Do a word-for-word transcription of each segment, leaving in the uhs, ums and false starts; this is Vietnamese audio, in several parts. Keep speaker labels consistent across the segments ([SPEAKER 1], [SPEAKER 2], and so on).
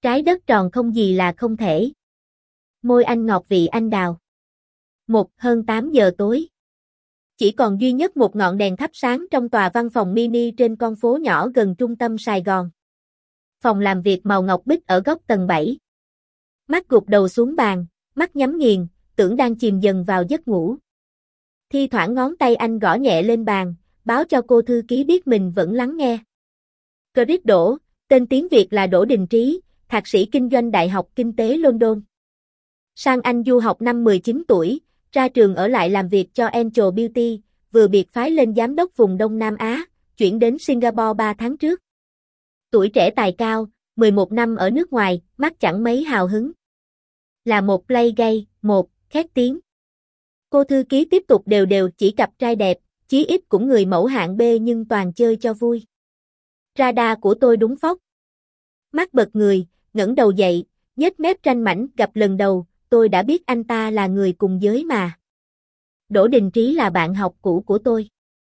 [SPEAKER 1] Trái đất tròn không gì là không thể. Môi anh ngọt vị anh đào. Một hơn tám giờ tối. Chỉ còn duy nhất một ngọn đèn thắp sáng trong tòa văn phòng mini trên con phố nhỏ gần trung tâm Sài Gòn. Phòng làm việc màu ngọc bích ở góc tầng bảy. Mắt gục đầu xuống bàn, mắt nhắm nghiền, tưởng đang chìm dần vào giấc ngủ. Thi thoảng ngón tay anh gõ nhẹ lên bàn, báo cho cô thư ký biết mình vẫn lắng nghe. Chris Đỗ, tên tiếng Việt là Đỗ Đình Trí, thạc sĩ kinh doanh Đại học Kinh tế London. Sang Anh du học năm mười chín tuổi, ra trường ở lại làm việc cho Angel Beauty, vừa biệt phái lên giám đốc vùng Đông Nam Á, chuyển đến Singapore ba tháng trước. Tuổi trẻ tài cao, mười một năm ở nước ngoài, mắt chẳng mấy hào hứng. Là một play gay, một, khét tiếng. Cô thư ký tiếp tục đều đều chỉ cặp trai đẹp, chí ít cũng người mẫu hạng B nhưng toàn chơi cho vui. Radar của tôi đúng phóc. Mắt bật người, ngẩng đầu dậy, nhếch mép ranh mảnh, gặp lần đầu, tôi đã biết anh ta là người cùng giới mà. Đỗ Đình Trí là bạn học cũ của tôi.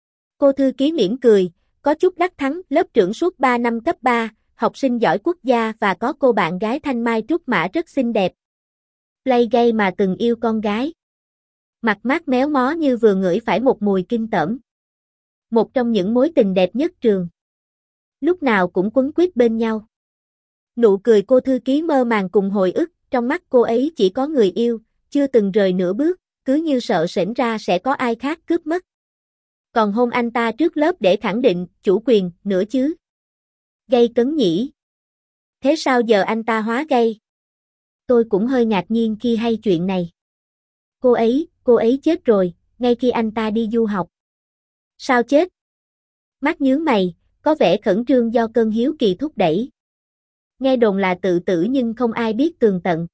[SPEAKER 1] Cô thư ký mỉm cười, có chút đắc thắng, lớp trưởng suốt ba năm cấp ba, học sinh giỏi quốc gia và có cô bạn gái Thanh Mai Trúc Mã rất xinh đẹp. Play gay mà từng yêu con gái. Mặt mát méo mó như vừa ngửi phải một mùi kinh tởm. Một trong những mối tình đẹp nhất trường. Lúc nào cũng quấn quýt bên nhau. Nụ cười cô thư ký mơ màng cùng hồi ức, trong mắt cô ấy chỉ có người yêu, chưa từng rời nửa bước, cứ như sợ sển ra sẽ có ai khác cướp mất. Còn hôn anh ta trước lớp để khẳng định chủ quyền nữa chứ. Gay cấn nhỉ. Thế sao giờ anh ta hóa gay? Tôi cũng hơi ngạc nhiên khi hay chuyện này. Cô ấy, cô ấy chết rồi, ngay khi anh ta đi du học. Sao chết? Mắt nhướng mày, có vẻ khẩn trương do cơn hiếu kỳ thúc đẩy. Nghe đồn là tự tử nhưng không ai biết tường tận.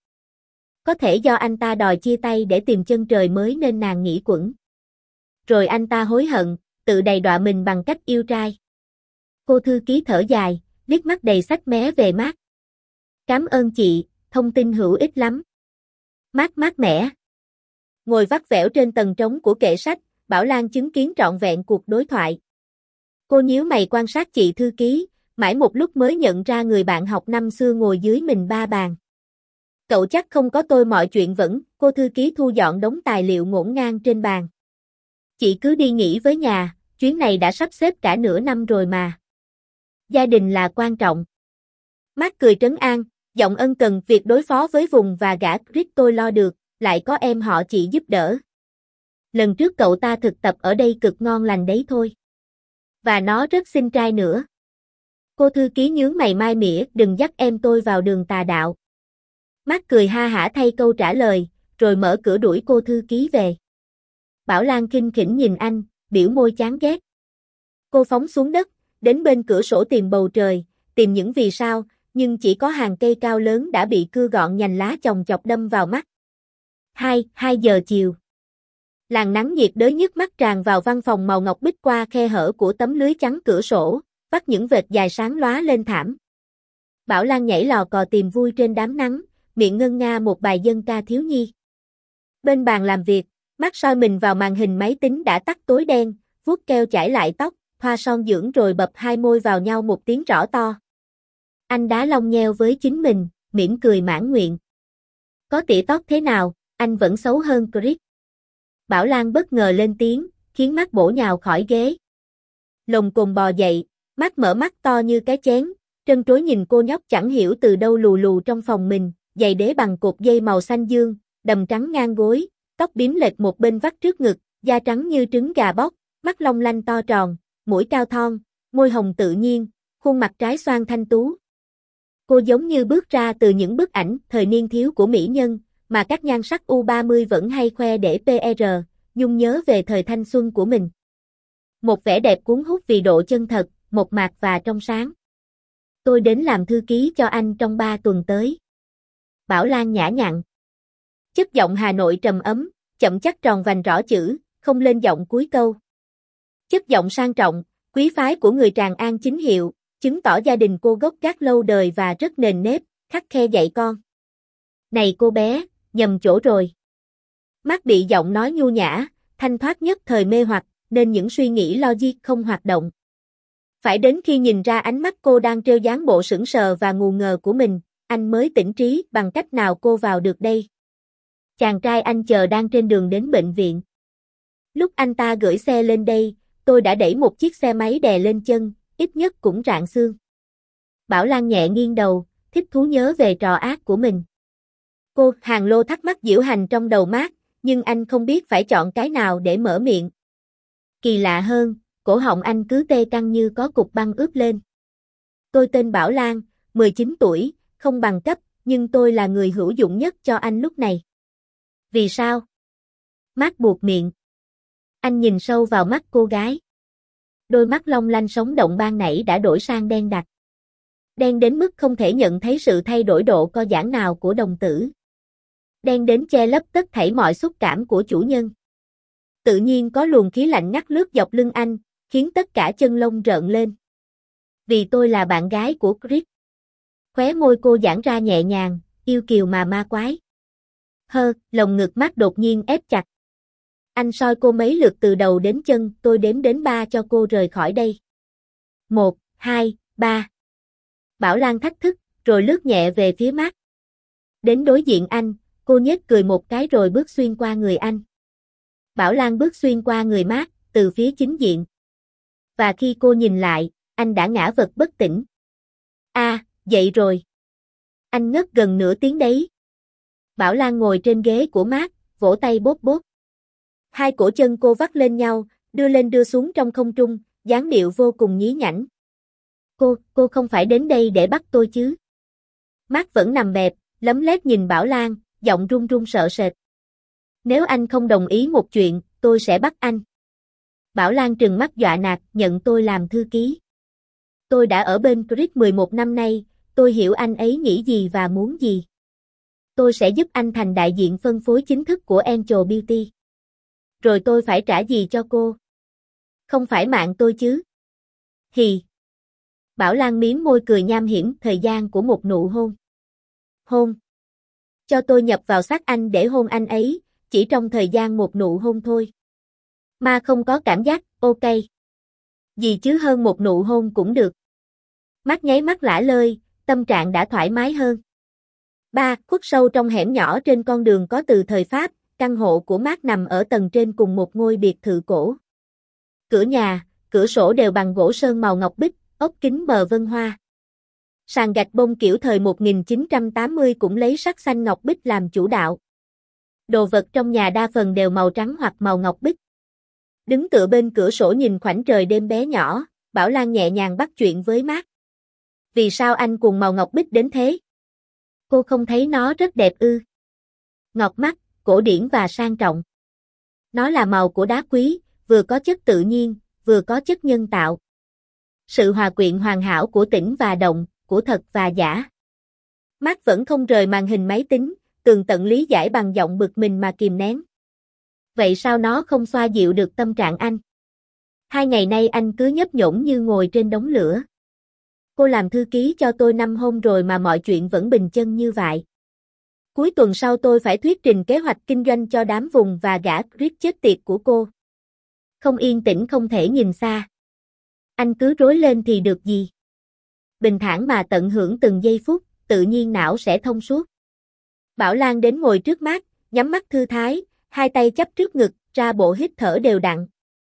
[SPEAKER 1] Có thể do anh ta đòi chia tay để tìm chân trời mới nên nàng nghĩ quẩn. Rồi anh ta hối hận, tự đầy đọa mình bằng cách yêu trai. Cô thư ký thở dài, liếc mắt đầy sách mé về Mát. Cảm ơn chị, thông tin hữu ích lắm. Mát mát mẻ. Ngồi vắt vẻo trên tầng trống của kệ sách, Bảo Lan chứng kiến trọn vẹn cuộc đối thoại. Cô nhíu mày quan sát chị thư ký, mãi một lúc mới nhận ra người bạn học năm xưa ngồi dưới mình ba bàn. Cậu chắc không có tôi mọi chuyện vẫn, cô thư ký thu dọn đống tài liệu ngổn ngang trên bàn. Chị cứ đi nghỉ với nhà, chuyến này đã sắp xếp cả nửa năm rồi mà. Gia đình là quan trọng. Mát cười trấn an, giọng ân cần, việc đối phó với vùng và gã Chris tôi lo được, lại có em họ chị giúp đỡ. Lần trước cậu ta thực tập ở đây cực ngon lành đấy thôi. Và nó rất xinh trai nữa. Cô thư ký nhướng mày mai mỉa, đừng dắt em tôi vào đường tà đạo. Mát cười ha hả thay câu trả lời, rồi mở cửa đuổi cô thư ký về. Bảo Lan khinh khỉnh nhìn anh, biểu môi chán ghét. Cô phóng xuống đất, đến bên cửa sổ tìm bầu trời, tìm những vì sao, nhưng chỉ có hàng cây cao lớn đã bị cưa gọn nhành lá chồng chọc đâm vào mắt. Hai, hai giờ chiều. Làn nắng nhiệt đới nhức mắt tràn vào văn phòng màu ngọc bích qua khe hở của tấm lưới trắng cửa sổ, vắt những vệt dài sáng lóa lên thảm. Bảo Lan nhảy lò cò tìm vui trên đám nắng, miệng ngân nga một bài dân ca thiếu nhi. Bên bàn làm việc, mắt soi mình vào màn hình máy tính đã tắt tối đen, vuốt keo chải lại tóc, thoa son dưỡng rồi bập hai môi vào nhau một tiếng rõ to. Anh đá long nheo với chính mình, mỉm cười mãn nguyện. Có tỉa tóc thế nào, anh vẫn xấu hơn Chris. Bảo Lan bất ngờ lên tiếng, khiến mắt bổ nhào khỏi ghế. Lồng cồn bò dậy, mắt mở mắt to như cái chén, trân trối nhìn cô nhóc chẳng hiểu từ đâu lù lù trong phòng mình, giày đế bằng cột dây màu xanh dương, đầm trắng ngang gối, tóc bím lệch một bên vắt trước ngực, da trắng như trứng gà bóc, mắt long lanh to tròn, mũi cao thon, môi hồng tự nhiên, khuôn mặt trái xoan thanh tú. Cô giống như bước ra từ những bức ảnh thời niên thiếu của mỹ nhân, mà các nhan sắc u ba mươi vẫn hay khoe để pê rờ, nhung nhớ về thời thanh xuân của mình. Một vẻ đẹp cuốn hút vì độ chân thật, mộc mạc và trong sáng. Tôi đến làm thư ký cho anh trong ba tuần tới. Bảo Lan nhã nhặn. Chất giọng Hà Nội trầm ấm, chậm chắc tròn vành rõ chữ, không lên giọng cuối câu. Chất giọng sang trọng, quý phái của người Tràng An chính hiệu, chứng tỏ gia đình cô gốc gác lâu đời và rất nền nếp, khắt khe dạy con. Này cô bé, nhầm chỗ rồi. Mắt bị giọng nói nhu nhã, thanh thoát nhất thời mê hoặc, nên những suy nghĩ logic không hoạt động. Phải đến khi nhìn ra ánh mắt cô đang trêu dáng bộ sững sờ và ngù ngờ của mình, anh mới tỉnh trí, bằng cách nào cô vào được đây? Chàng trai anh chờ đang trên đường đến bệnh viện. Lúc anh ta gửi xe lên đây, tôi đã đẩy một chiếc xe máy đè lên chân, ít nhất cũng rạn xương. Bảo Lan nhẹ nghiêng đầu, thích thú nhớ về trò ác của mình. Cô, Hàng Lô thắc mắc diễu hành trong đầu Mark, nhưng anh không biết phải chọn cái nào để mở miệng. Kỳ lạ hơn, cổ họng anh cứ tê căng như có cục băng ướp lên. Tôi tên Bảo Lan, mười chín tuổi, không bằng cấp, nhưng tôi là người hữu dụng nhất cho anh lúc này. Vì sao? Mark buột miệng. Anh nhìn sâu vào mắt cô gái. Đôi mắt long lanh sống động ban nãy đã đổi sang đen đặc. Đen đến mức không thể nhận thấy sự thay đổi độ co giãn nào của đồng tử. Đen đến che lấp tất thảy mọi xúc cảm của chủ nhân. Tự nhiên có luồng khí lạnh ngắt lướt dọc lưng anh, khiến tất cả chân lông rợn lên. Vì tôi là bạn gái của Chris. Khóe môi cô giãn ra nhẹ nhàng, yêu kiều mà ma quái. Hơ, lồng ngực mắt đột nhiên ép chặt. Anh soi cô mấy lượt từ đầu đến chân, tôi đếm đến ba cho cô rời khỏi đây. Một, hai, ba. Bảo Lan thách thức, rồi lướt nhẹ về phía Mark. Đến đối diện anh, cô nhếch cười một cái rồi bước xuyên qua người anh. Bảo Lan bước xuyên qua người Mark, từ phía chính diện. Và khi cô nhìn lại, anh đã ngã vật bất tỉnh. À, dậy rồi. Anh ngất gần nửa tiếng đấy. Bảo Lan ngồi trên ghế của Mark, vỗ tay bốp bốp. Hai cổ chân cô vắt lên nhau, đưa lên đưa xuống trong không trung, dáng điệu vô cùng nhí nhảnh. Cô, cô không phải đến đây để bắt tôi chứ? Mark vẫn nằm bẹp, lấm lét nhìn Bảo Lan, giọng run run sợ sệt. Nếu anh không đồng ý một chuyện, tôi sẽ bắt anh. Bảo Lan trừng mắt dọa nạt, nhận tôi làm thư ký. Tôi đã ở bên Chris mười một năm nay, tôi hiểu anh ấy nghĩ gì và muốn gì. Tôi sẽ giúp anh thành đại diện phân phối chính thức của Angel Beauty. Rồi tôi phải trả gì cho cô? Không phải mạng tôi chứ? Hì. Bảo Lan miếm môi cười nham hiểm, thời gian của một nụ hôn. Hôn. Cho tôi nhập vào xác anh để hôn anh ấy, chỉ trong thời gian một nụ hôn thôi. Mà không có cảm giác, ok. Gì chứ hơn một nụ hôn cũng được. Mắt nháy mắt lả lơi, tâm trạng đã thoải mái hơn. Ba, khuất sâu trong hẻm nhỏ trên con đường có từ thời Pháp, căn hộ của Mark nằm ở tầng trên cùng một ngôi biệt thự cổ. Cửa nhà, cửa sổ đều bằng gỗ sơn màu ngọc bích, ốp kính mờ vân hoa. Sàn gạch bông kiểu thời một nghìn chín trăm tám mươi cũng lấy sắc xanh ngọc bích làm chủ đạo. Đồ vật trong nhà đa phần đều màu trắng hoặc màu ngọc bích. Đứng tựa bên cửa sổ nhìn khoảnh trời đêm bé nhỏ, Bảo Lan nhẹ nhàng bắt chuyện với Mark. Vì sao anh cuồng màu ngọc bích đến thế? Cô không thấy nó rất đẹp ư? Ngọt mắt, cổ điển và sang trọng. Nó là màu của đá quý, vừa có chất tự nhiên, vừa có chất nhân tạo. Sự hòa quyện hoàn hảo của tĩnh và động, của thật và giả. Mark vẫn không rời màn hình máy tính, tường tận lý giải bằng giọng bực mình mà kìm nén. Vậy sao nó không xoa dịu được tâm trạng anh? Hai ngày nay anh cứ nhấp nhổm như ngồi trên đống lửa. Cô làm thư ký cho tôi năm hôm rồi mà mọi chuyện vẫn bình chân như vậy. Cuối tuần sau tôi phải thuyết trình kế hoạch kinh doanh cho đám vùng và gã Chris chết tiệt của cô. Không yên tĩnh không thể nhìn xa. Anh cứ rối lên thì được gì? Bình thản mà tận hưởng từng giây phút, tự nhiên não sẽ thông suốt. Bảo Lan đến ngồi trước Mark, nhắm mắt thư thái, hai tay chắp trước ngực, ra bộ hít thở đều đặn.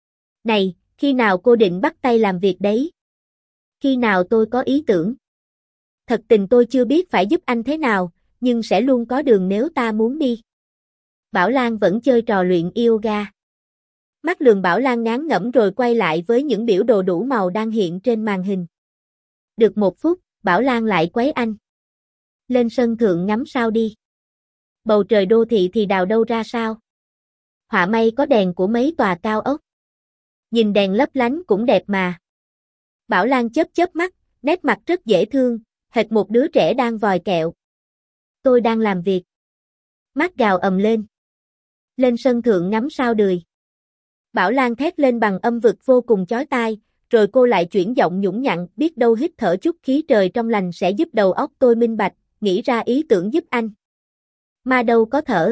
[SPEAKER 1] Này, khi nào cô định bắt tay làm việc đấy? Khi nào tôi có ý tưởng? Thật tình tôi chưa biết phải giúp anh thế nào, nhưng sẽ luôn có đường nếu ta muốn đi. Bảo Lan vẫn chơi trò luyện yoga. Mắt lườm Bảo Lan ngán ngẩm rồi quay lại với những biểu đồ đủ màu đang hiện trên màn hình. Được một phút, Bảo Lan lại quấy anh. Lên sân thượng ngắm sao đi. Bầu trời đô thị thì đào đâu ra sao? Họa may có đèn của mấy tòa cao ốc. Nhìn đèn lấp lánh cũng đẹp mà. Bảo Lan chớp chớp mắt, nét mặt rất dễ thương, hệt một đứa trẻ đang vòi kẹo. Tôi đang làm việc. Mắt gào ầm lên. Lên sân thượng ngắm sao đười. Bảo Lan thét lên bằng âm vực vô cùng chói tai, rồi cô lại chuyển giọng nhũng nhặn, biết đâu hít thở chút khí trời trong lành sẽ giúp đầu óc tôi minh bạch, nghĩ ra ý tưởng giúp anh. Mà đâu có thở.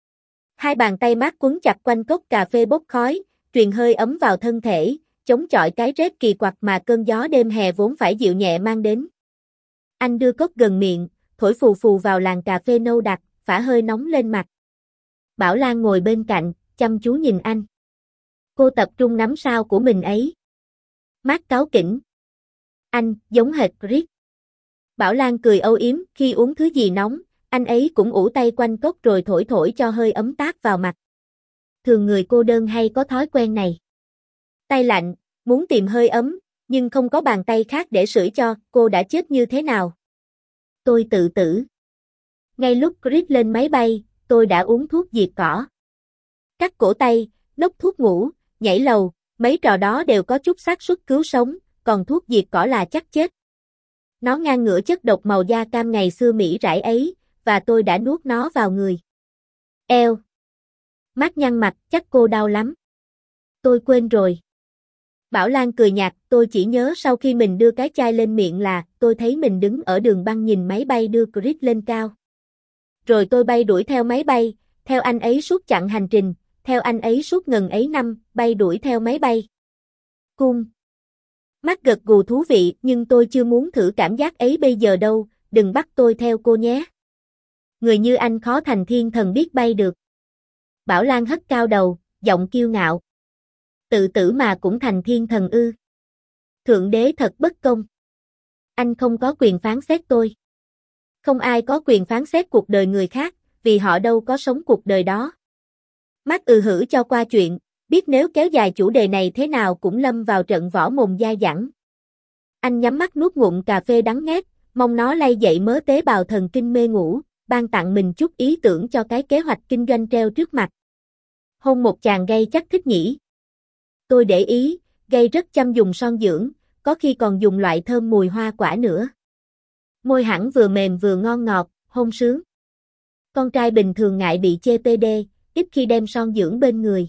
[SPEAKER 1] Hai bàn tay mát quấn chặt quanh cốc cà phê bốc khói, truyền hơi ấm vào thân thể, chống chọi cái rét kỳ quặc mà cơn gió đêm hè vốn phải dịu nhẹ mang đến. Anh đưa cốc gần miệng, thổi phù phù vào làn cà phê nâu đặc, phả hơi nóng lên mặt. Bảo Lan ngồi bên cạnh, chăm chú nhìn anh. Cô tập trung nắm sao của mình ấy. Mark cáu kỉnh. Anh, giống hệt Chris. Bảo Lan cười âu yếm, khi uống thứ gì nóng, anh ấy cũng ủ tay quanh cốc rồi thổi thổi cho hơi ấm tát vào mặt. Thường người cô đơn hay có thói quen này. Tay lạnh, muốn tìm hơi ấm, nhưng không có bàn tay khác để sưởi cho, cô đã chết như thế nào? Tôi tự tử. Ngay lúc Chris lên máy bay, tôi đã uống thuốc diệt cỏ. Cắt cổ tay, nốc thuốc ngủ, nhảy lầu, mấy trò đó đều có chút xác suất cứu sống, còn thuốc diệt cỏ là chắc chết. Nó ngang ngửa chất độc màu da cam ngày xưa Mỹ rải ấy, và tôi đã nuốt nó vào người. Eo. Mắt nhăn mặt, chắc cô đau lắm. Tôi quên rồi. Bảo Lan cười nhạt, tôi chỉ nhớ sau khi mình đưa cái chai lên miệng là, tôi thấy mình đứng ở đường băng nhìn máy bay đưa Chris lên cao. Rồi tôi bay đuổi theo máy bay, theo anh ấy suốt chặng hành trình, theo anh ấy suốt ngần ấy năm, bay đuổi theo máy bay. Cung. Mắt gật gù thú vị, nhưng tôi chưa muốn thử cảm giác ấy bây giờ đâu, đừng bắt tôi theo cô nhé. Người như anh khó thành thiên thần biết bay được. Bảo Lan hất cao đầu, giọng kiêu ngạo. Tự tử mà cũng thành thiên thần ư. Thượng đế thật bất công. Anh không có quyền phán xét tôi. Không ai có quyền phán xét cuộc đời người khác, vì họ đâu có sống cuộc đời đó. Mắt ừ hử cho qua chuyện, biết nếu kéo dài chủ đề này thế nào cũng lâm vào trận võ mồm dai dẳng. Anh nhắm mắt nuốt ngụm cà phê đắng ngát, mong nó lay dậy mớ tế bào thần kinh mê ngủ, ban tặng mình chút ý tưởng cho cái kế hoạch kinh doanh treo trước mặt. Hôn một chàng gay chắc thích nhỉ. Tôi để ý, gay rất chăm dùng son dưỡng, có khi còn dùng loại thơm mùi hoa quả nữa. Môi hẳn vừa mềm vừa ngon ngọt, hôn sướng. Con trai bình thường ngại bị chê pê đê, ít khi đem son dưỡng bên người.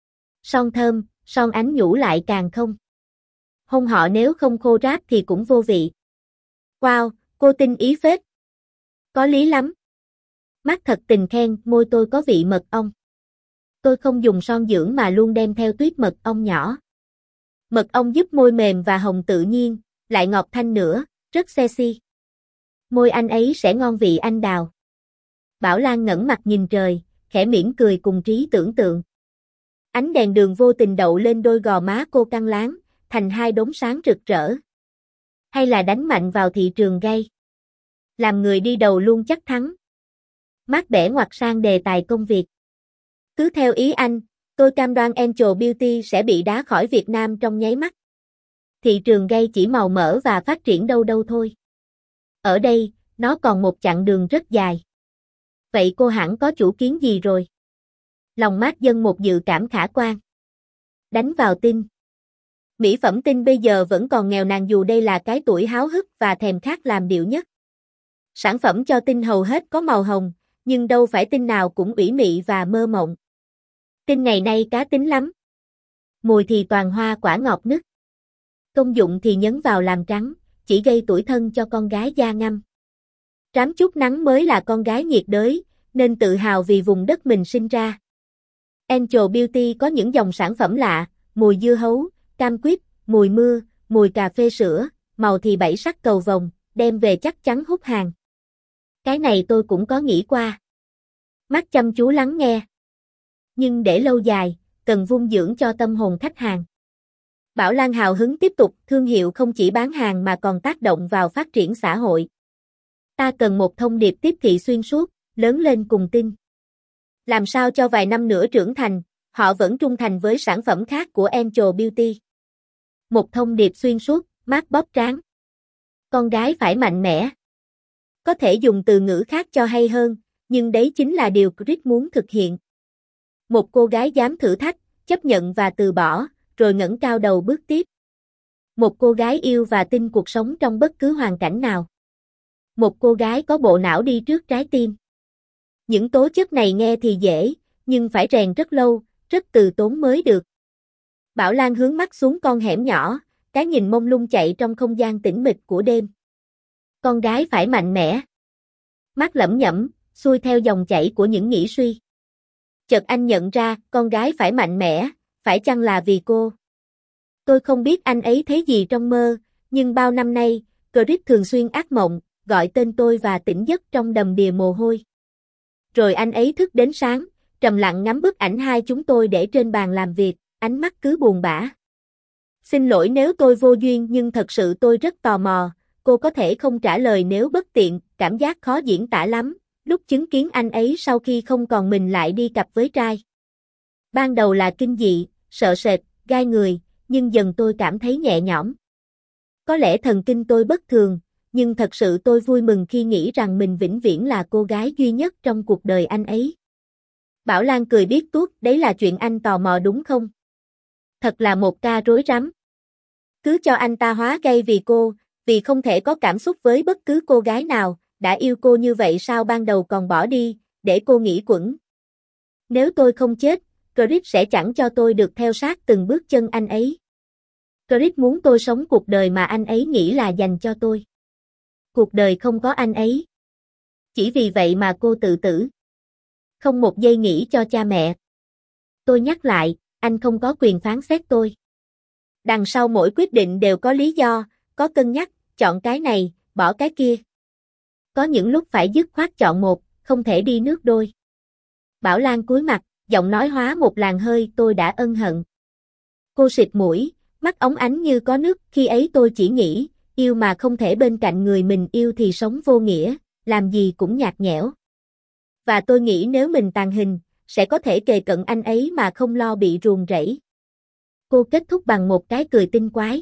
[SPEAKER 1] Son thơm, son ánh nhũ lại càng không. Hôn họ nếu không khô ráp thì cũng vô vị. Wow, cô tinh ý phết. Có lý lắm. Mắt thật tình khen, môi tôi có vị mật ong. Tôi không dùng son dưỡng mà luôn đem theo tuyết mật ong nhỏ. Mật ong giúp môi mềm và hồng tự nhiên, lại ngọt thanh nữa, rất sexy. Môi anh ấy sẽ ngon vị anh đào. Bảo Lan ngẩng mặt nhìn trời, khẽ mỉm cười cùng trí tưởng tượng. Ánh đèn đường vô tình đậu lên đôi gò má cô căng láng, thành hai đốm sáng rực rỡ. Hay là đánh mạnh vào thị trường gay. Làm người đi đầu luôn chắc thắng. Mát bẻ ngoặt sang đề tài công việc. Cứ theo ý anh, tôi cam đoan Angel Beauty sẽ bị đá khỏi Việt Nam trong nháy mắt. Thị trường gay chỉ màu mỡ và phát triển đâu đâu thôi. Ở đây, nó còn một chặng đường rất dài. Vậy cô hẳn có chủ kiến gì rồi? Lòng Mát dâng một dự cảm khả quan. Đánh vào tin. Mỹ phẩm tin bây giờ vẫn còn nghèo nàn dù đây là cái tuổi háo hức và thèm khát làm điệu nhất. Sản phẩm cho tin hầu hết có màu hồng, nhưng đâu phải tin nào cũng ủy mị và mơ mộng. Tin ngày nay cá tính lắm. Mùi thì toàn hoa quả ngọt nức. Công dụng thì nhấn vào làm trắng, chỉ gây tủi thân cho con gái da ngăm. Rám chút nắng mới là con gái nhiệt đới, nên tự hào vì vùng đất mình sinh ra. Angel Beauty có những dòng sản phẩm lạ, mùi dưa hấu, cam quýt, mùi mưa, mùi cà phê sữa, màu thì bảy sắc cầu vồng, đem về chắc chắn hút hàng. Cái này tôi cũng có nghĩ qua. Mắt chăm chú lắng nghe. Nhưng để lâu dài, cần vun dưỡng cho tâm hồn khách hàng. Bảo Lan hào hứng tiếp tục, thương hiệu không chỉ bán hàng mà còn tác động vào phát triển xã hội. Ta cần một thông điệp tiếp thị xuyên suốt, lớn lên cùng tin. Làm sao cho vài năm nữa trưởng thành, họ vẫn trung thành với sản phẩm khác của Angel Beauty. Một thông điệp xuyên suốt, mát bóp trán. Con gái phải mạnh mẽ. Có thể dùng từ ngữ khác cho hay hơn, nhưng đấy chính là điều Chris muốn thực hiện. Một cô gái dám thử thách, chấp nhận và từ bỏ, rồi ngẩng cao đầu bước tiếp. Một cô gái yêu và tin cuộc sống trong bất cứ hoàn cảnh nào. Một cô gái có bộ não đi trước trái tim. Những tố chất này nghe thì dễ, nhưng phải rèn rất lâu, rất từ tốn mới được. Bảo Lan hướng mắt xuống con hẻm nhỏ, cái nhìn mông lung chạy trong không gian tĩnh mịch của đêm. Con gái phải mạnh mẽ. Mắt lẩm nhẩm, xuôi theo dòng chảy của những nghĩ suy. Chợt anh nhận ra, con gái phải mạnh mẽ, phải chăng là vì cô? Tôi không biết anh ấy thấy gì trong mơ, nhưng bao năm nay, Chris thường xuyên ác mộng, gọi tên tôi và tỉnh giấc trong đầm đìa mồ hôi. Rồi anh ấy thức đến sáng, trầm lặng ngắm bức ảnh hai chúng tôi để trên bàn làm việc, ánh mắt cứ buồn bã. Xin lỗi nếu tôi vô duyên nhưng thật sự tôi rất tò mò, cô có thể không trả lời nếu bất tiện, cảm giác khó diễn tả lắm, lúc chứng kiến anh ấy sau khi không còn mình lại đi cặp với trai. Ban đầu là kinh dị, sợ sệt, gai người, nhưng dần tôi cảm thấy nhẹ nhõm. Có lẽ thần kinh tôi bất thường, nhưng thật sự tôi vui mừng khi nghĩ rằng mình vĩnh viễn là cô gái duy nhất trong cuộc đời anh ấy. Bảo Lan cười biết tuốt, đấy là chuyện anh tò mò đúng không? Thật là một ca rối rắm. Cứ cho anh ta hóa gay vì cô, vì không thể có cảm xúc với bất cứ cô gái nào, đã yêu cô như vậy sao ban đầu còn bỏ đi, để cô nghĩ quẩn. Nếu tôi không chết, Chris sẽ chẳng cho tôi được theo sát từng bước chân anh ấy. Chris muốn tôi sống cuộc đời mà anh ấy nghĩ là dành cho tôi. Cuộc đời không có anh ấy. Chỉ vì vậy mà cô tự tử. Không một giây nghĩ cho cha mẹ. Tôi nhắc lại, anh không có quyền phán xét tôi. Đằng sau mỗi quyết định đều có lý do, có cân nhắc, chọn cái này, bỏ cái kia. Có những lúc phải dứt khoát chọn một, không thể đi nước đôi. Bảo Lan cúi mặt, giọng nói hóa một làn hơi, tôi đã ân hận. Cô xịt mũi, mắt óng ánh như có nước, khi ấy tôi chỉ nghĩ, yêu mà không thể bên cạnh người mình yêu thì sống vô nghĩa, làm gì cũng nhạt nhẽo. Và tôi nghĩ nếu mình tàn hình, sẽ có thể kề cận anh ấy mà không lo bị ruồng rẫy. Cô kết thúc bằng một cái cười tinh quái.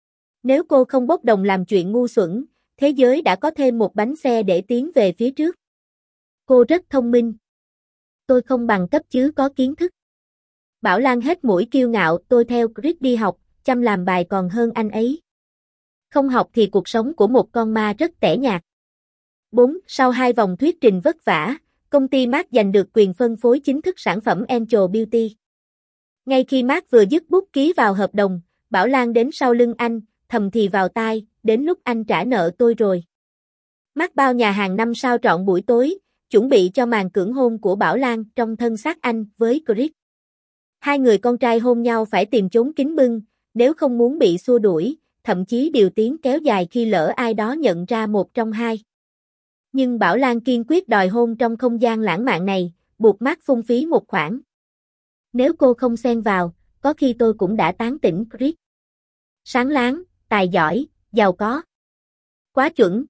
[SPEAKER 1] Nếu cô không bốc đồng làm chuyện ngu xuẩn, thế giới đã có thêm một bánh xe để tiến về phía trước. Cô rất thông minh. Tôi không bằng cấp chứ có kiến thức. Bảo Lan hết mũi kiêu ngạo, tôi theo Chris đi học, chăm làm bài còn hơn anh ấy. Không học thì cuộc sống của một con ma rất tẻ nhạt. bốn. Sau hai vòng thuyết trình vất vả, công ty Mark giành được quyền phân phối chính thức sản phẩm Angel Beauty. Ngay khi Mark vừa dứt bút ký vào hợp đồng, Bảo Lan đến sau lưng anh, thầm thì vào tai, đến lúc anh trả nợ tôi rồi. Mark bao nhà hàng năm sao trọn buổi tối, chuẩn bị cho màn cưỡng hôn của Bảo Lan trong thân xác anh với Chris. Hai người con trai hôn nhau phải tìm chốn kín bưng, nếu không muốn bị xua đuổi, thậm chí điều tiếng kéo dài khi lỡ ai đó nhận ra một trong hai. Nhưng Bảo Lan kiên quyết đòi hôn trong không gian lãng mạn này, buộc Mark phung phí một khoản. Nếu cô không xen vào, có khi tôi cũng đã tán tỉnh Chris. Sáng láng, tài giỏi, giàu có. Quá chuẩn.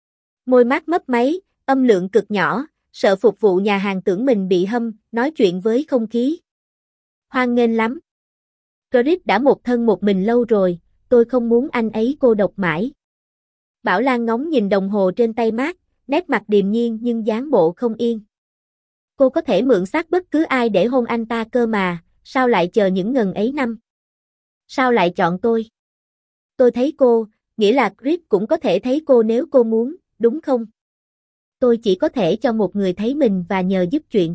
[SPEAKER 1] Môi Mark mấp máy, âm lượng cực nhỏ, sợ phục vụ nhà hàng tưởng mình bị hâm, nói chuyện với không khí. Hoan nghênh lắm. Chris đã một thân một mình lâu rồi, tôi không muốn anh ấy cô độc mãi. Bảo Lan ngóng nhìn đồng hồ trên tay Mark, nét mặt điềm nhiên nhưng dáng bộ không yên. Cô có thể mượn xác bất cứ ai để hôn anh ta cơ mà, sao lại chờ những ngần ấy năm? Sao lại chọn tôi? Tôi thấy cô, nghĩa là Chris cũng có thể thấy cô nếu cô muốn, đúng không? Tôi chỉ có thể cho một người thấy mình và nhờ giúp chuyện.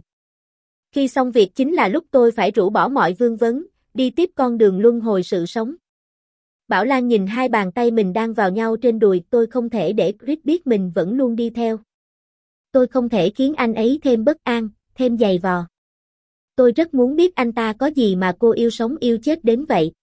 [SPEAKER 1] Khi xong việc chính là lúc tôi phải rũ bỏ mọi vương vấn, đi tiếp con đường luân hồi sự sống. Bảo Lan nhìn hai bàn tay mình đang vào nhau trên đùi, tôi không thể để Chris biết mình vẫn luôn đi theo. Tôi không thể khiến anh ấy thêm bất an, thêm dày vò. Tôi rất muốn biết anh ta có gì mà cô yêu sống yêu chết đến vậy.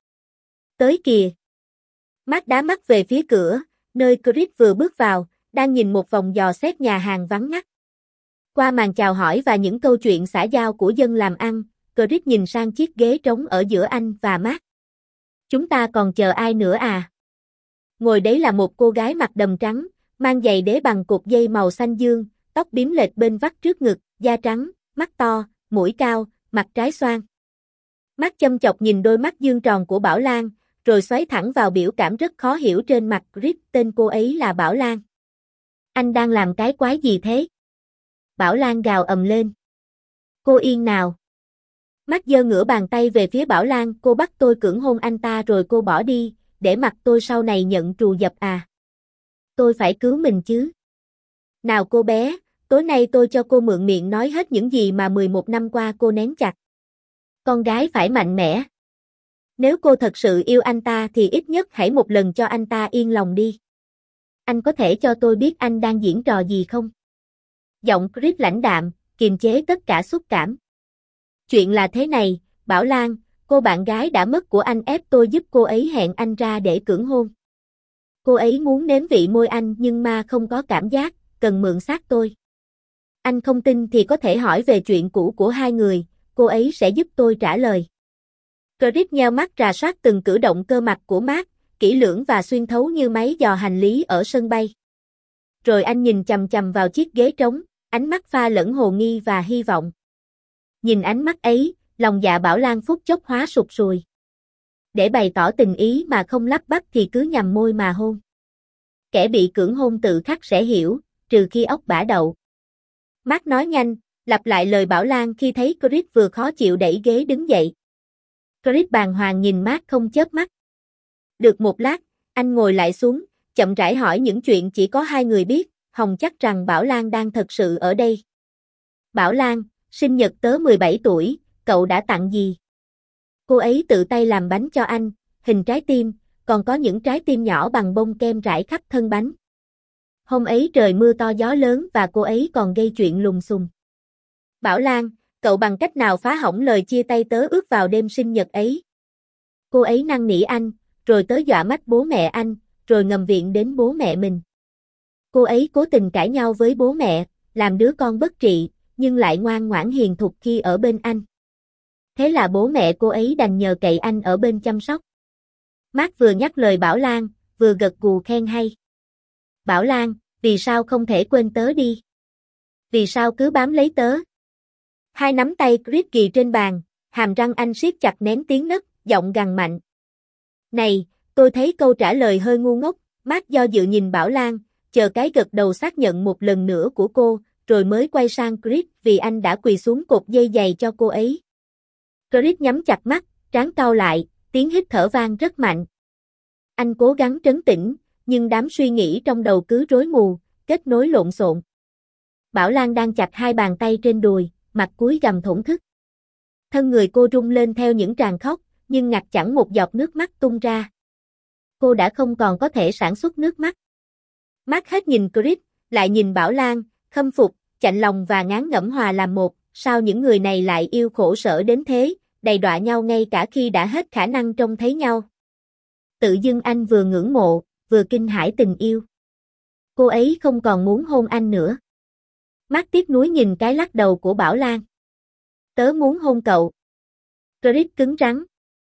[SPEAKER 1] Tới kìa. Mark đá mắt về phía cửa, nơi Chris vừa bước vào, đang nhìn một vòng dò xét nhà hàng vắng ngắt. Qua màn chào hỏi và những câu chuyện xã giao của dân làm ăn, Chris nhìn sang chiếc ghế trống ở giữa anh và Mark. Chúng ta còn chờ ai nữa à? Ngồi đấy là một cô gái mặc đầm trắng, mang giày đế bằng cột dây màu xanh dương, tóc bím lệch bên vắt trước ngực, da trắng, mắt to, mũi cao, mặt trái xoan. Mark châm chọc nhìn đôi mắt dương tròn của Bảo Lan, rồi xoáy thẳng vào biểu cảm rất khó hiểu trên mặt Chris, tên cô ấy là Bảo Lan. Anh đang làm cái quái gì thế? Bảo Lan gào ầm lên. Cô yên nào. Mark giơ ngửa bàn tay về phía Bảo Lan, cô bắt tôi cưỡng hôn anh ta rồi cô bỏ đi, để mặc tôi sau này nhận trù dập à? Tôi phải cứu mình chứ. Nào cô bé, tối nay tôi cho cô mượn miệng nói hết những gì mà mười một năm qua cô nén chặt. Con gái phải mạnh mẽ. Nếu cô thật sự yêu anh ta thì ít nhất hãy một lần cho anh ta yên lòng đi. Anh có thể cho tôi biết anh đang diễn trò gì không? Giọng Chris lãnh đạm, kiềm chế tất cả xúc cảm. Chuyện là thế này, Bảo Lan, cô bạn gái đã mất của anh ép tôi giúp cô ấy hẹn anh ra để cưỡng hôn. Cô ấy muốn nếm vị môi anh nhưng ma không có cảm giác, cần mượn xác tôi. Anh không tin thì có thể hỏi về chuyện cũ của hai người, cô ấy sẽ giúp tôi trả lời. Chris nheo mắt rà soát từng cử động cơ mặt của Mark, kỹ lưỡng và xuyên thấu như máy dò hành lý ở sân bay. Rồi anh nhìn chằm chằm vào chiếc ghế trống, ánh mắt pha lẫn hồ nghi và hy vọng. Nhìn ánh mắt ấy, lòng dạ Bảo Lan phút chốc hóa sụt sùi. Để bày tỏ tình ý mà không lắp bắp thì cứ nhằm môi mà hôn. Kẻ bị cưỡng hôn tự khắc sẽ hiểu, trừ khi ốc bả đậu. Mark nói nhanh, lặp lại lời Bảo Lan khi thấy Chris vừa khó chịu đẩy ghế đứng dậy. Chris bàng hoàng nhìn Mark không chớp mắt. Được một lát, anh ngồi lại xuống, chậm rãi hỏi những chuyện chỉ có hai người biết, Hồng chắc rằng Bảo Lan đang thật sự ở đây. Bảo Lan, sinh nhật tớ mười bảy tuổi, cậu đã tặng gì? Cô ấy tự tay làm bánh cho anh, hình trái tim, còn có những trái tim nhỏ bằng bông kem rải khắp thân bánh. Hôm ấy trời mưa to gió lớn và cô ấy còn gây chuyện lùng xùm. Bảo Lan, cậu bằng cách nào phá hỏng lời chia tay tớ ước vào đêm sinh nhật ấy? Cô ấy năn nỉ anh, rồi tớ dọa mách bố mẹ anh, rồi ngầm viện đến bố mẹ mình. Cô ấy cố tình cãi nhau với bố mẹ, làm đứa con bất trị, nhưng lại ngoan ngoãn hiền thục khi ở bên anh. Thế là bố mẹ cô ấy đành nhờ cậy anh ở bên chăm sóc. Mark vừa nhắc lời Bảo Lan, vừa gật gù khen hay. Bảo Lan, vì sao không thể quên tớ đi? Vì sao cứ bám lấy tớ? Hai nắm tay Chris ghì trên bàn, hàm răng anh siết chặt nén tiếng nấc, giọng gằn mạnh. Này, tôi thấy câu trả lời hơi ngu ngốc, Mark do dự nhìn Bảo Lan, chờ cái gật đầu xác nhận một lần nữa của cô, rồi mới quay sang Chris vì anh đã quỳ xuống cột dây giày cho cô ấy. Chris nhắm chặt mắt, trán cau lại, tiếng hít thở vang rất mạnh. Anh cố gắng trấn tĩnh, nhưng đám suy nghĩ trong đầu cứ rối mù, kết nối lộn xộn. Bảo Lan đang chặt hai bàn tay trên đùi, mặt cúi gằm thổn thức. Thân người cô rung lên theo những tràng khóc, nhưng ngặt chẳng một giọt nước mắt tung ra. Cô đã không còn có thể sản xuất nước mắt. Mark hết nhìn Chris, lại nhìn Bảo Lan, khâm phục, chạnh lòng và ngán ngẩm hòa làm một, sao những người này lại yêu khổ sở đến thế, đầy đọa nhau ngay cả khi đã hết khả năng trông thấy nhau. Tự dưng anh vừa ngưỡng mộ, vừa kinh hãi tình yêu. Cô ấy không còn muốn hôn anh nữa. Mark tiếc nuối nhìn cái lắc đầu của Bảo Lan. Tớ muốn hôn cậu. Chris cứng rắn.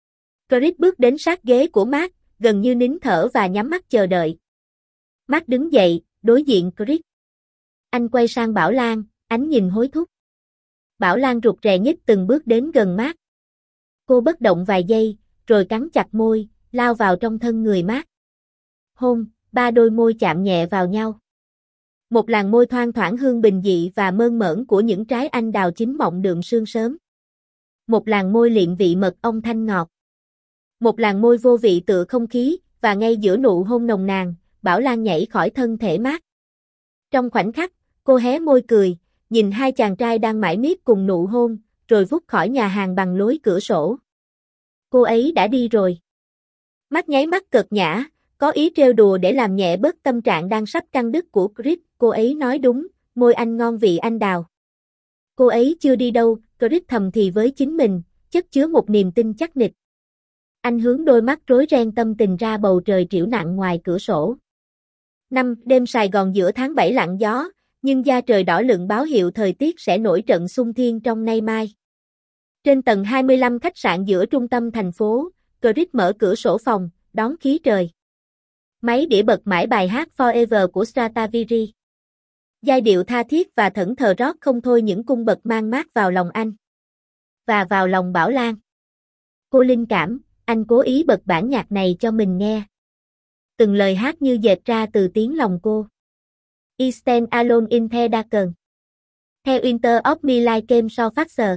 [SPEAKER 1] Chris bước đến sát ghế của Mark, gần như nín thở và nhắm mắt chờ đợi. Mark đứng dậy, đối diện Chris. Anh quay sang Bảo Lan, ánh nhìn hối thúc. Bảo Lan rụt rè nhích từng bước đến gần Mark. Cô bất động vài giây, rồi cắn chặt môi, lao vào trong thân người Mark. Hôn, ba đôi môi chạm nhẹ vào nhau. Một làn môi thoang thoảng hương bình dị và mơn mởn của những trái anh đào chín mọng đượm sương sớm. Một làn môi liệm vị mật ong thanh ngọt. Một làn môi vô vị tựa không khí, và ngay giữa nụ hôn nồng nàn, Bảo Lan nhảy khỏi thân thể Mark. Trong khoảnh khắc, cô hé môi cười, nhìn hai chàng trai đang mải miết cùng nụ hôn, rồi vút khỏi nhà hàng bằng lối cửa sổ. Cô ấy đã đi rồi. Mark nháy mắt cợt nhã, có ý trêu đùa để làm nhẹ bớt tâm trạng đang sắp căng đứt của Chris. Cô ấy nói đúng, môi anh ngon vị anh đào. Cô ấy chưa đi đâu, Chris thầm thì với chính mình, chất chứa một niềm tin chắc nịch. Anh hướng đôi mắt rối ren tâm tình ra bầu trời trĩu nặng ngoài cửa sổ. Năm, đêm Sài Gòn giữa tháng bảy lặng gió, nhưng da trời đỏ lựng báo hiệu thời tiết sẽ nổi trận xung thiên trong nay mai. Trên tầng hai mươi lăm khách sạn giữa trung tâm thành phố, Chris mở cửa sổ phòng, đón khí trời. Máy đĩa bật mãi bài hát Forever của Stratovarius. Giai điệu tha thiết và thẫn thờ rót không thôi những cung bậc mang mát vào lòng anh. Và vào lòng Bảo Lan. Cô linh cảm, anh cố ý bật bản nhạc này cho mình nghe. Từng lời hát như dệt ra từ tiếng lòng cô. I stand alone in the darkness. Theo Winter of my life came so faster.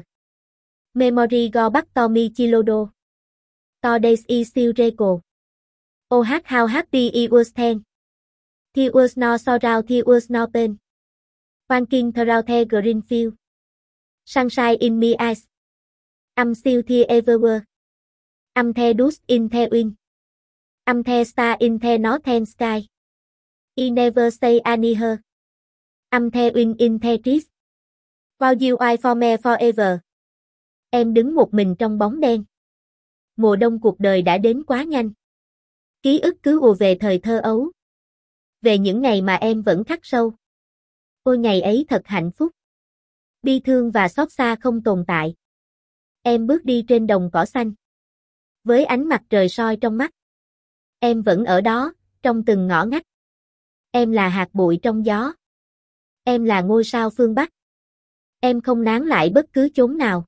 [SPEAKER 1] Memory go back to me chilodo. Today's is still recall. Oh how happy it was then. There was no sorrow, there was no pain. Walking through the green field. Sunshine in my eyes. I'm still there everywhere. I'm the dust in the wind. I'm the star in the northern sky. I never say I need her. I'm the wind in the trees. While you are for me forever. Em đứng một mình trong bóng đen. Mùa đông cuộc đời đã đến quá nhanh. Ký ức cứ ùa về thời thơ ấu. Về những ngày mà em vẫn khắc sâu. Ôi ngày ấy thật hạnh phúc. Bi thương và xót xa không tồn tại. Em bước đi trên đồng cỏ xanh. Với ánh mặt trời soi trong mắt. Em vẫn ở đó, trong từng ngõ ngách. Em là hạt bụi trong gió. Em là ngôi sao phương Bắc. Em không nán lại bất cứ chốn nào.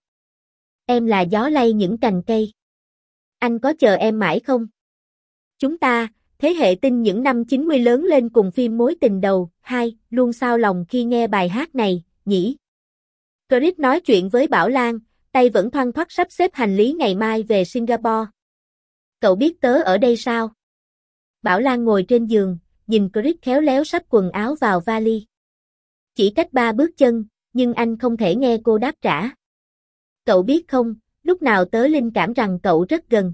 [SPEAKER 1] Em là gió lay những cành cây. Anh có chờ em mãi không? Chúng ta, thế hệ teen những năm chín mươi lớn lên cùng phim Mối tình đầu, hai, luôn xao lòng khi nghe bài hát này, nhỉ? Chris nói chuyện với Bảo Lan, tay vẫn thoăn thoắt sắp xếp hành lý ngày mai về Singapore. Cậu biết tớ ở đây sao? Bảo Lan ngồi trên giường, nhìn Chris khéo léo sắp quần áo vào vali. Chỉ cách ba bước chân, nhưng anh không thể nghe cô đáp trả. Cậu biết không, lúc nào tớ linh cảm rằng cậu rất gần.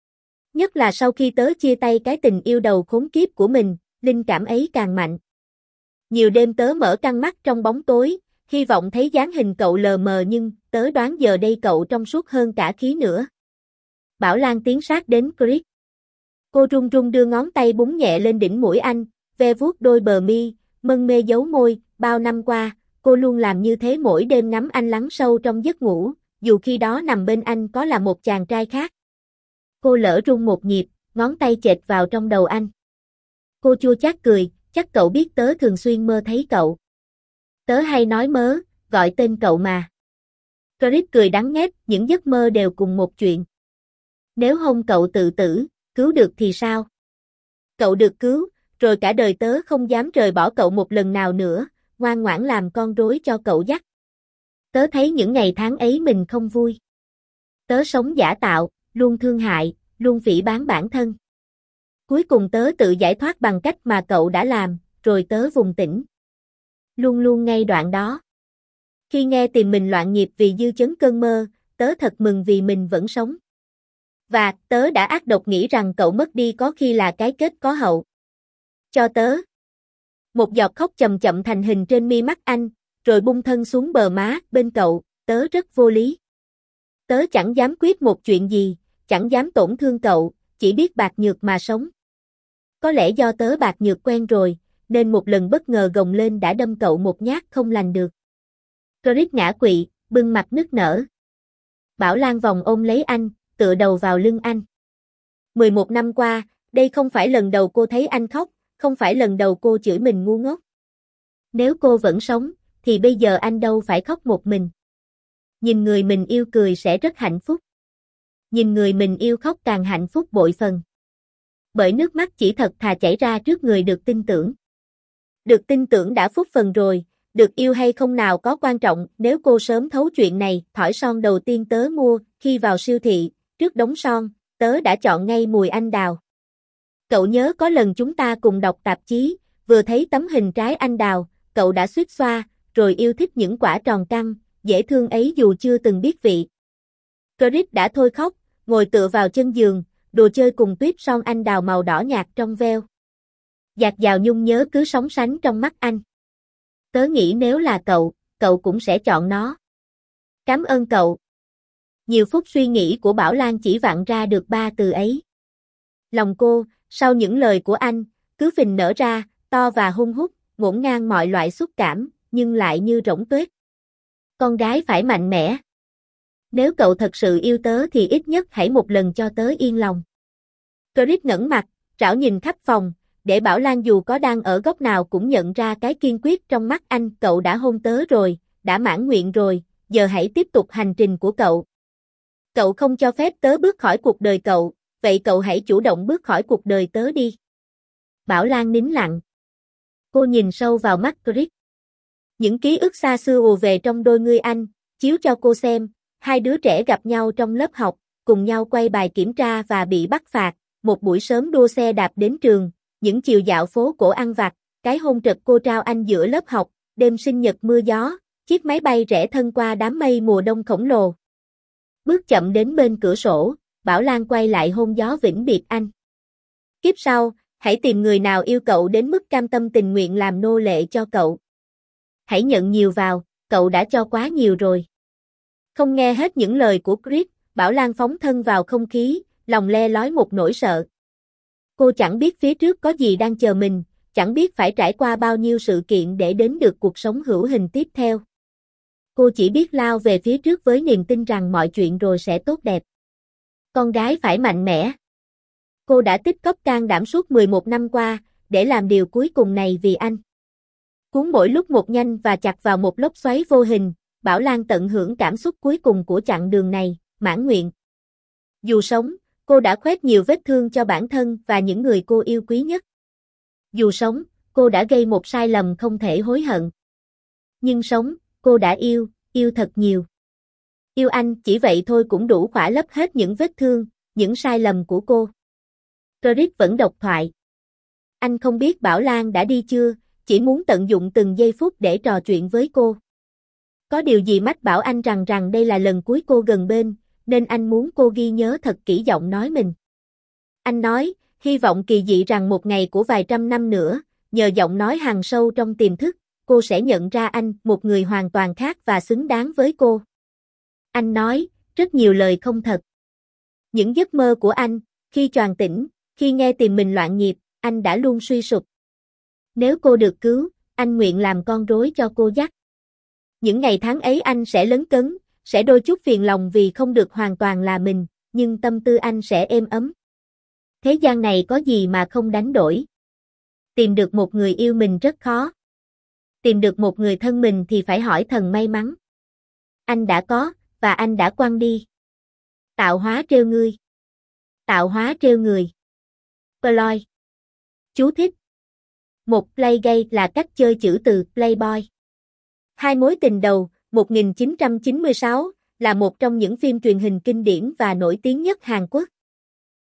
[SPEAKER 1] Nhất là sau khi tớ chia tay cái tình yêu đầu khốn kiếp của mình, linh cảm ấy càng mạnh. Nhiều đêm tớ mở căng mắt trong bóng tối, hy vọng thấy dáng hình cậu lờ mờ nhưng tớ đoán giờ đây cậu trong suốt hơn cả khí nữa. Bảo Lan tiến sát đến Chris. Cô run run đưa ngón tay búng nhẹ lên đỉnh mũi anh, ve vuốt đôi bờ mi, mân mê dấu môi, bao năm qua, cô luôn làm như thế mỗi đêm ngắm anh lắng sâu trong giấc ngủ, dù khi đó nằm bên anh có là một chàng trai khác. Cô lỡ rung một nhịp, ngón tay chệch vào trong đầu anh. Cô chua chát cười, chắc cậu biết tớ thường xuyên mơ thấy cậu. Tớ hay nói mớ, gọi tên cậu mà. Chris cười đắng nghét, những giấc mơ đều cùng một chuyện. Nếu hôn cậu tự tử, cứu được thì sao? Cậu được cứu, rồi cả đời tớ không dám rời bỏ cậu một lần nào nữa, ngoan ngoãn làm con rối cho cậu dắt. Tớ thấy những ngày tháng ấy mình không vui. Tớ sống giả tạo, luôn thương hại, luôn phỉ báng bản thân. Cuối cùng tớ tự giải thoát bằng cách mà cậu đã làm, rồi tớ vùng tỉnh. Luôn luôn ngay đoạn đó. Khi nghe tìm mình loạn nhịp vì dư chấn cơn mơ, tớ thật mừng vì mình vẫn sống. Và tớ đã ác độc nghĩ rằng cậu mất đi có khi là cái kết có hậu. Cho tớ. Một giọt khóc chậm chậm thành hình trên mi mắt anh, rồi bung thân xuống bờ má bên cậu, tớ rất vô lý. Tớ chẳng dám quyết một chuyện gì, chẳng dám tổn thương cậu, chỉ biết bạc nhược mà sống. Có lẽ do tớ bạc nhược quen rồi, nên một lần bất ngờ gồng lên đã đâm cậu một nhát không lành được. Chris ngã quỵ, bưng mặt nức nở. Bảo Lan vòng ôm lấy anh, tựa đầu vào lưng anh. mười một năm qua, đây không phải lần đầu cô thấy anh khóc, không phải lần đầu cô chửi mình ngu ngốc. Nếu cô vẫn sống, thì bây giờ anh đâu phải khóc một mình. Nhìn người mình yêu cười sẽ rất hạnh phúc. Nhìn người mình yêu khóc càng hạnh phúc bội phần. Bởi nước mắt chỉ thật thà chảy ra trước người được tin tưởng. Được tin tưởng đã phúc phần rồi, được yêu hay không nào có quan trọng, nếu cô sớm thấu chuyện này, thỏi son đầu tiên tớ mua, khi vào siêu thị, trước đống son, tớ đã chọn ngay mùi anh đào. Cậu nhớ có lần chúng ta cùng đọc tạp chí, vừa thấy tấm hình trái anh đào, cậu đã suýt xoa, rồi yêu thích những quả tròn căng, dễ thương ấy dù chưa từng biết vị. Chris đã thôi khóc, ngồi tựa vào chân giường, đồ chơi cùng tuyếp son anh đào màu đỏ nhạt trong veo. Dạt dào nhung nhớ cứ sóng sánh trong mắt anh. Tớ nghĩ nếu là cậu, cậu cũng sẽ chọn nó. Cảm ơn cậu. Nhiều phút suy nghĩ của Bảo Lan chỉ vặn ra được ba từ ấy. Lòng cô, sau những lời của anh, cứ phình nở ra, to và hung hút, ngổn ngang mọi loại xúc cảm, nhưng lại như rỗng tuếch. Con gái phải mạnh mẽ. Nếu cậu thật sự yêu tớ thì ít nhất hãy một lần cho tớ yên lòng. Chris ngẩng mặt, trảo nhìn khắp phòng, để Bảo Lan dù có đang ở góc nào cũng nhận ra cái kiên quyết trong mắt anh. Cậu đã hôn tớ rồi, đã mãn nguyện rồi, giờ hãy tiếp tục hành trình của cậu. Cậu không cho phép tớ bước khỏi cuộc đời cậu, vậy cậu hãy chủ động bước khỏi cuộc đời tớ đi. Bảo Lan nín lặng. Cô nhìn sâu vào mắt Chris. Những ký ức xa xưa ùa về trong đôi ngươi anh, chiếu cho cô xem, hai đứa trẻ gặp nhau trong lớp học, cùng nhau quay bài kiểm tra và bị bắt phạt, một buổi sớm đua xe đạp đến trường, những chiều dạo phố cổ ăn vặt, cái hôn trật cô trao anh giữa lớp học, đêm sinh nhật mưa gió, chiếc máy bay rẽ thân qua đám mây mùa đông khổng lồ. Bước chậm đến bên cửa sổ, Bảo Lan quay lại hôn gió vĩnh biệt anh. Kiếp sau, hãy tìm người nào yêu cậu đến mức cam tâm tình nguyện làm nô lệ cho cậu. Hãy nhận nhiều vào, cậu đã cho quá nhiều rồi. Không nghe hết những lời của Chris, Bảo Lan phóng thân vào không khí, lòng le lói một nỗi sợ. Cô chẳng biết phía trước có gì đang chờ mình, chẳng biết phải trải qua bao nhiêu sự kiện để đến được cuộc sống hữu hình tiếp theo. Cô chỉ biết lao về phía trước với niềm tin rằng mọi chuyện rồi sẽ tốt đẹp. Con gái phải mạnh mẽ. Cô đã tích cóp can đảm suốt mười một năm qua, để làm điều cuối cùng này vì anh. Cuốn mỗi lúc một nhanh và chặt vào một lốc xoáy vô hình, Bảo Lan tận hưởng cảm xúc cuối cùng của chặng đường này, mãn nguyện. Dù sống, cô đã khoét nhiều vết thương cho bản thân và những người cô yêu quý nhất. Dù sống, cô đã gây một sai lầm không thể hối hận. Nhưng sống, cô đã yêu, yêu thật nhiều. Yêu anh chỉ vậy thôi cũng đủ khỏa lấp hết những vết thương, những sai lầm của cô. Credit vẫn độc thoại. Anh không biết Bảo Lan đã đi chưa, chỉ muốn tận dụng từng giây phút để trò chuyện với cô. Có điều gì mách bảo anh rằng rằng đây là lần cuối cô gần bên, nên anh muốn cô ghi nhớ thật kỹ giọng nói mình. Anh nói, hy vọng kỳ dị rằng một ngày của vài trăm năm nữa, nhờ giọng nói hằn sâu trong tiềm thức, cô sẽ nhận ra anh, một người hoàn toàn khác và xứng đáng với cô. Anh nói, rất nhiều lời không thật. Những giấc mơ của anh, khi choàng tỉnh, khi nghe tìm mình loạn nhịp, anh đã luôn suy sụp. Nếu cô được cứu, anh nguyện làm con rối cho cô dắt. Những ngày tháng ấy anh sẽ lấn cấn, sẽ đôi chút phiền lòng vì không được hoàn toàn là mình, nhưng tâm tư anh sẽ êm ấm. Thế gian này có gì mà không đánh đổi. Tìm được một người yêu mình rất khó. Tìm được một người thân mình thì phải hỏi thần may mắn. Anh đã có, và anh đã quăng đi. Tạo hóa trêu ngươi. Tạo hóa trêu người. Ploy. Chú thích. Một playgay là cách chơi chữ từ Playboy. Hai mối tình đầu, một nghìn chín trăm chín mươi sáu, là một trong những phim truyền hình kinh điển và nổi tiếng nhất Hàn Quốc.